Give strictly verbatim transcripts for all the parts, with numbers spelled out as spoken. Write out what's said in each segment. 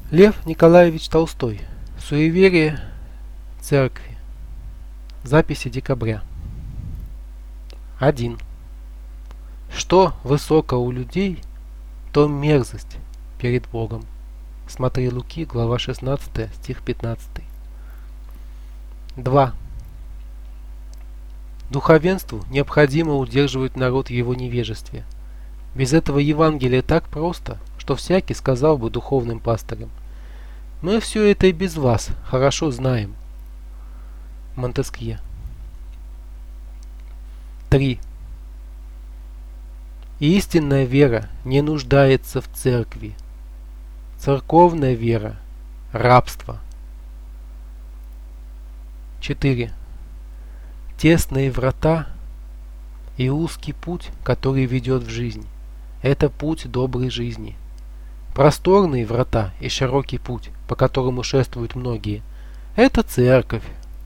Лев Николаевич Толстой. Суеверие церкви. Записи декабря. один. Что высоко у людей, то мерзость перед Богом. Смотри Луки, глава шестнадцатая, стих пятнадцатый. два. Духовенству необходимо удерживать народ в его невежестве. Без этого Евангелие так просто, что всякий сказал бы духовным пастырям: «Мы все это и без вас хорошо знаем». Монтескье. три. Истинная вера не нуждается в церкви. Церковная вера – рабство. четыре. Тесные врата и узкий путь, который ведет в жизнь – это путь доброй жизни. Просторные врата и широкий путь, по которому шествуют многие – это церковь.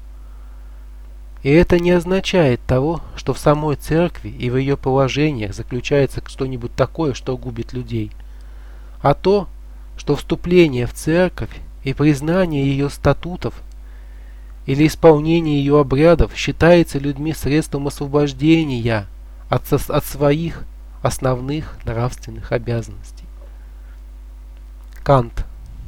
И это не означает того, что в самой церкви и в ее положениях заключается что-нибудь такое, что губит людей, а то, что вступление в церковь и признание ее статутов или исполнение ее обрядов считается людьми средством освобождения от, от своих основных нравственных обязанностей. Кант.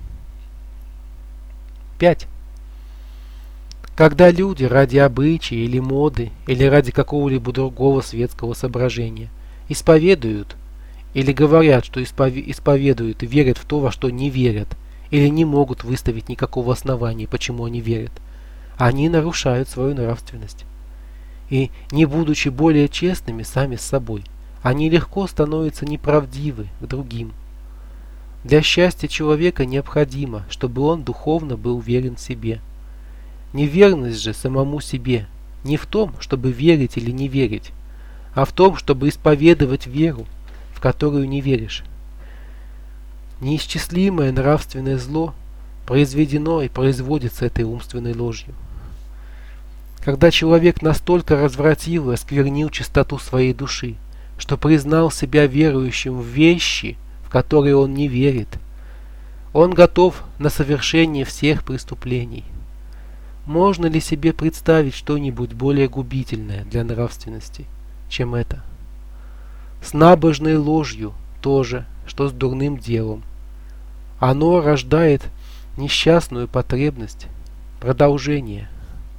пять. Когда люди ради обычая или моды, или ради какого-либо другого светского соображения исповедуют или говорят, что исповедуют и верят в то, во что не верят, или не могут выставить никакого основания, почему они верят, они нарушают свою нравственность. И, не будучи более честными сами с собой, они легко становятся неправдивы к другим. Для счастья человека необходимо, чтобы он духовно был верен себе. Неверность же самому себе не в том, чтобы верить или не верить, а в том, чтобы исповедовать веру, в которую не веришь. Неисчислимое нравственное зло произведено и производится этой умственной ложью. Когда человек настолько развратил и осквернил чистоту своей души, что признал себя верующим в вещи, в которые он не верит, он готов на совершение всех преступлений. Можно ли себе представить что-нибудь более губительное для нравственности, чем это? С набожной ложью то же, что с дурным делом. Оно рождает несчастную потребность продолжения.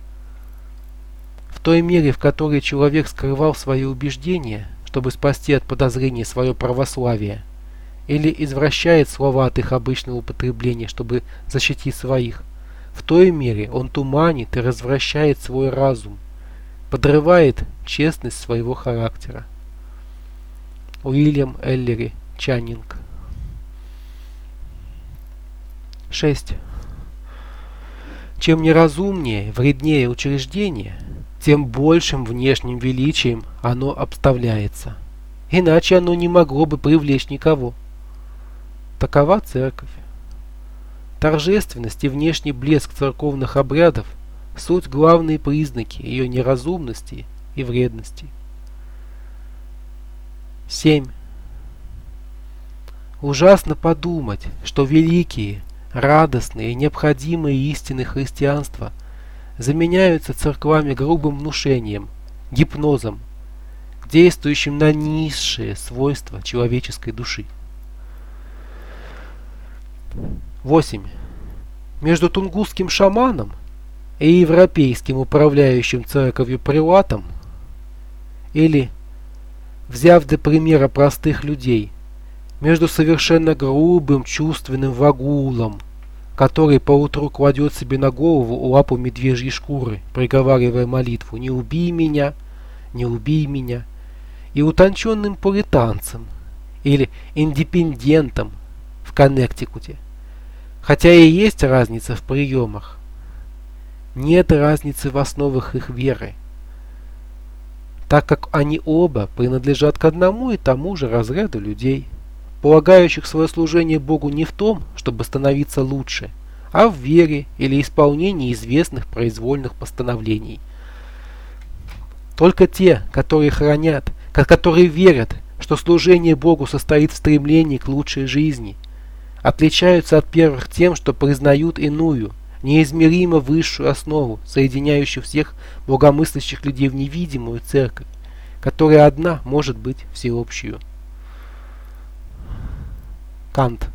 В той мере, в которой человек скрывал свои убеждения, чтобы спасти от подозрений свое православие, или извращает слова от их обычного употребления, чтобы защитить своих, в той мере он туманит и развращает свой разум, подрывает честность своего характера. Уильям Эллери Чаннинг. шесть. Чем неразумнее, вреднее учреждение, тем большим внешним величием оно обставляется. Иначе оно не могло бы привлечь никого. Такова церковь. Торжественность и внешний блеск церковных обрядов – суть главные признаки ее неразумности и вредности. семь. Ужасно подумать, что великие, радостные и необходимые истины христианства заменяются церквами грубым внушением, гипнозом, действующим на низшие свойства человеческой души. восемь. Между тунгусским шаманом и европейским управляющим церковью прилатом, или, взяв для примера простых людей, между совершенно грубым чувственным вагулом, который поутру кладет себе на голову лапу медвежьей шкуры, приговаривая молитву «Не убей меня, не убей меня», и утонченным пуританцем или индепендентом в Коннектикуте. Хотя и есть разница в приемах, нет разницы в основах их веры, так как они оба принадлежат к одному и тому же разряду людей, полагающих свое служение Богу не в том, чтобы становиться лучше, а в вере или исполнении известных произвольных постановлений. Только те, которые хранят, которые верят, что служение Богу состоит в стремлении к лучшей жизни, отличаются от первых тем, что признают иную, неизмеримо высшую основу, соединяющую всех богомыслящих людей в невидимую церковь, которая одна может быть всеобщую. Кант.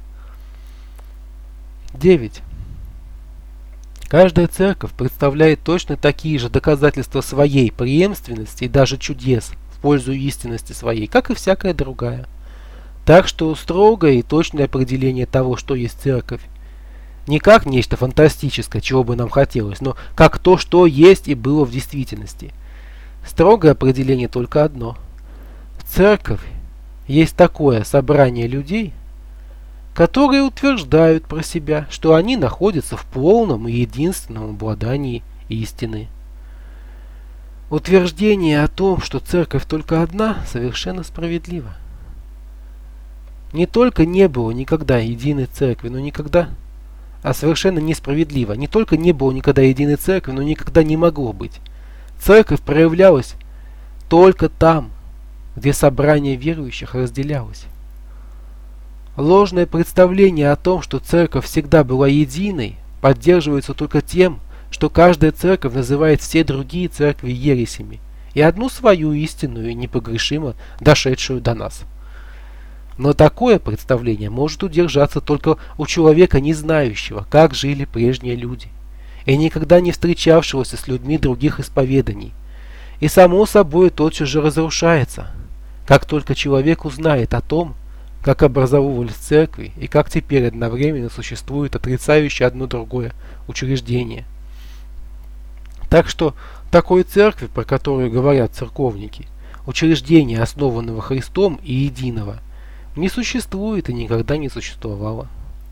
девять. Каждая церковь представляет точно такие же доказательства своей преемственности и даже чудес в пользу истинности своей, как и всякая другая. Так что строгое и точное определение того, что есть церковь, не как нечто фантастическое, чего бы нам хотелось, но как то, что есть и было в действительности. Строгое определение только одно. Церковь есть такое собрание людей, которые утверждают про себя, что они находятся в полном и единственном обладании истины. Утверждение о том, что церковь только одна, совершенно справедливо. Не только не было никогда единой церкви, но никогда, а совершенно несправедливо. Не только не было никогда единой церкви, но никогда не могло быть. Церковь проявлялась только там, где собрание верующих разделялось. Ложное представление о том, что церковь всегда была единой, поддерживается только тем, что каждая церковь называет все другие церкви ересями и одну свою истинную и непогрешимо дошедшую до нас. Но такое представление может удержаться только у человека, не знающего, как жили прежние люди, и никогда не встречавшегося с людьми других исповеданий, и само собой тотчас же разрушается, как только человек узнает о том, как образовывались церкви и как теперь одновременно существует отрицающее одно другое учреждение. Так что такой церкви, про которую говорят церковники, учреждения, основанного Христом и единого, не существует и никогда не существовало.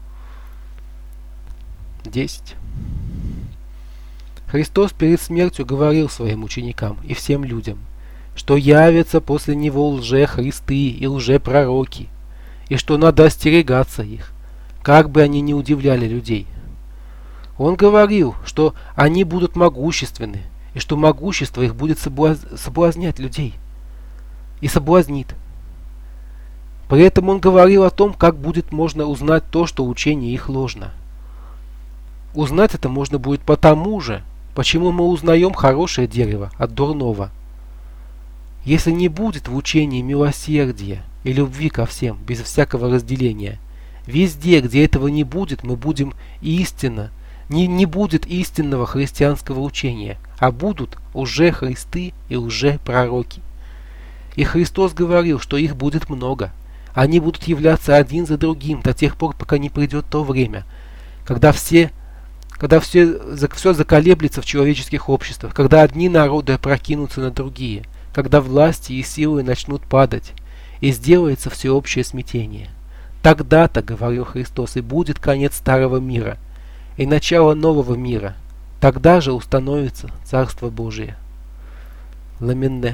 десять. Христос перед смертью говорил своим ученикам и всем людям, что явятся после Него лже-христы и лже-пророки, и что надо остерегаться их, как бы они ни удивляли людей. Он говорил, что они будут могущественны, и что могущество их будет соблаз... соблазнять людей, и соблазнит. При этом он говорил о том, как будет можно узнать то, что учение их ложно. Узнать это можно будет потому же, почему мы узнаем хорошее дерево от дурного. Если не будет в учении милосердия и любви ко всем, без всякого разделения, везде, где этого не будет, мы будем истинно, не, не будет истинного христианского учения, а будут лже-христы и лже-пророки. И Христос говорил, что их будет много. Они будут являться один за другим до тех пор, пока не придет то время, когда все, когда все, все заколеблется в человеческих обществах, когда одни народы опрокинутся на другие, когда власти и силы начнут падать, и сделается всеобщее смятение. Тогда-то, говорил Христос, и будет конец старого мира, и начало нового мира. Тогда же установится Царство Божие. Ламенне.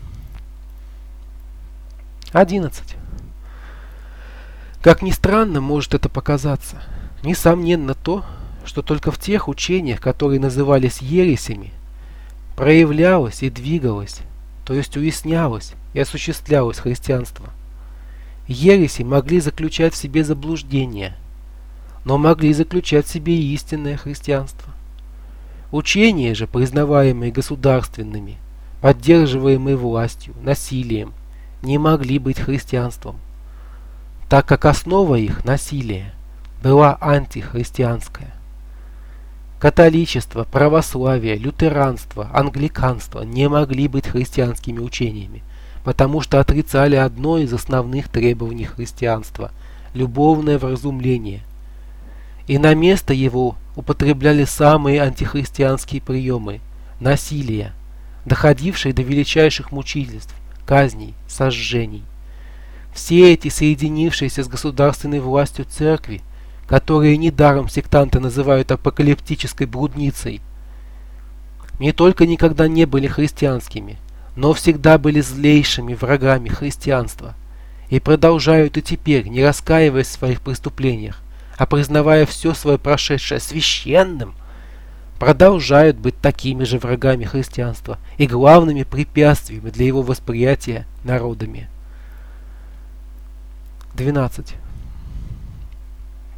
одиннадцать. Как ни странно может это показаться, несомненно то, что только в тех учениях, которые назывались ересями, проявлялось и двигалось, то есть уяснялось и осуществлялось христианство. Ереси могли заключать в себе заблуждение, но могли заключать в себе и истинное христианство. Учения же, признаваемые государственными, поддерживаемые властью, насилием, не могли быть христианством, так как основа их, насилия, была антихристианская. Католичество, православие, лютеранство, англиканство не могли быть христианскими учениями, потому что отрицали одно из основных требований христианства – любовное вразумление, и на место его употребляли самые антихристианские приемы – насилие, доходившие до величайших мучительств, казней, сожжений. Все эти соединившиеся с государственной властью церкви, которые недаром сектанты называют апокалиптической блудницей, не только никогда не были христианскими, но всегда были злейшими врагами христианства и продолжают и теперь, не раскаиваясь в своих преступлениях, а признавая все свое прошедшее священным, продолжают быть такими же врагами христианства и главными препятствиями для его восприятия народами. двенадцать.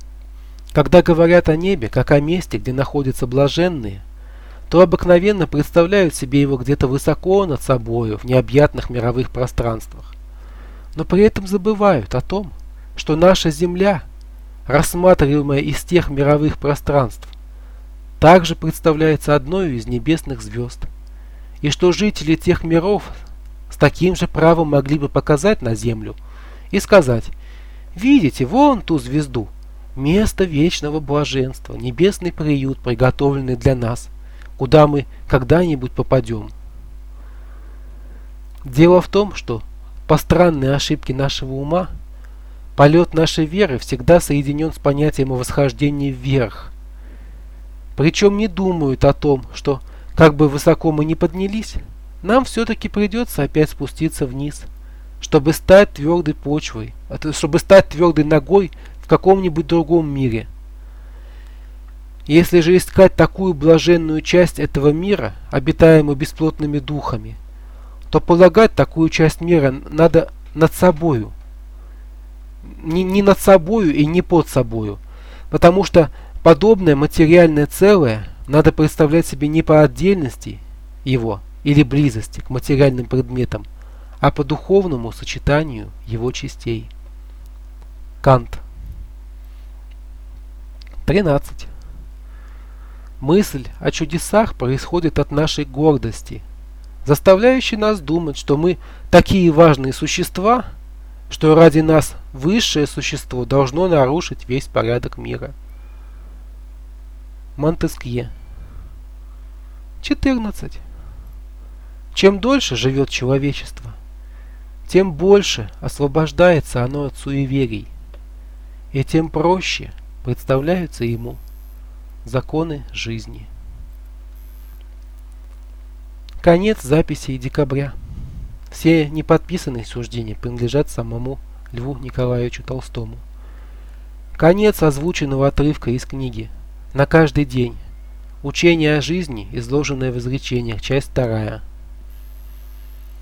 Когда говорят о небе, как о месте, где находятся блаженные, то обыкновенно представляют себе его где-то высоко над собою, в необъятных мировых пространствах. Но при этом забывают о том, что наша Земля, рассматриваемая из тех мировых пространств, также представляется одной из небесных звезд, и что жители тех миров с таким же правом могли бы показать на Землю и сказать: «Видите, вон ту звезду, место вечного блаженства, небесный приют, приготовленный для нас, куда мы когда-нибудь попадем». Дело в том, что по странной ошибке нашего ума полет нашей веры всегда соединен с понятием о восхождении вверх. Причем не думают о том, что, как бы высоко мы ни поднялись, нам все-таки придется опять спуститься вниз, чтобы стать твердой почвой, чтобы стать твердой ногой в каком-нибудь другом мире. Если же искать такую блаженную часть этого мира, обитаемую бесплотными духами, то полагать такую часть мира надо над собою. Не, не над собою и не под собою, потому что подобное материальное целое надо представлять себе не по отдельности его или близости к материальным предметам, а по духовному сочетанию его частей. Кант. тринадцать. Мысль о чудесах происходит от нашей гордости, заставляющей нас думать, что мы такие важные существа, что ради нас высшее существо должно нарушить весь порядок мира. Монтескье. четырнадцать. Чем дольше живет человечество, тем больше освобождается оно от суеверий, и тем проще представляются ему законы жизни. Конец записей декабря. Все неподписанные суждения принадлежат самому Льву Николаевичу Толстому. Конец озвученного отрывка из книги «На каждый день. Учение о жизни, изложенное в изречениях», часть вторая.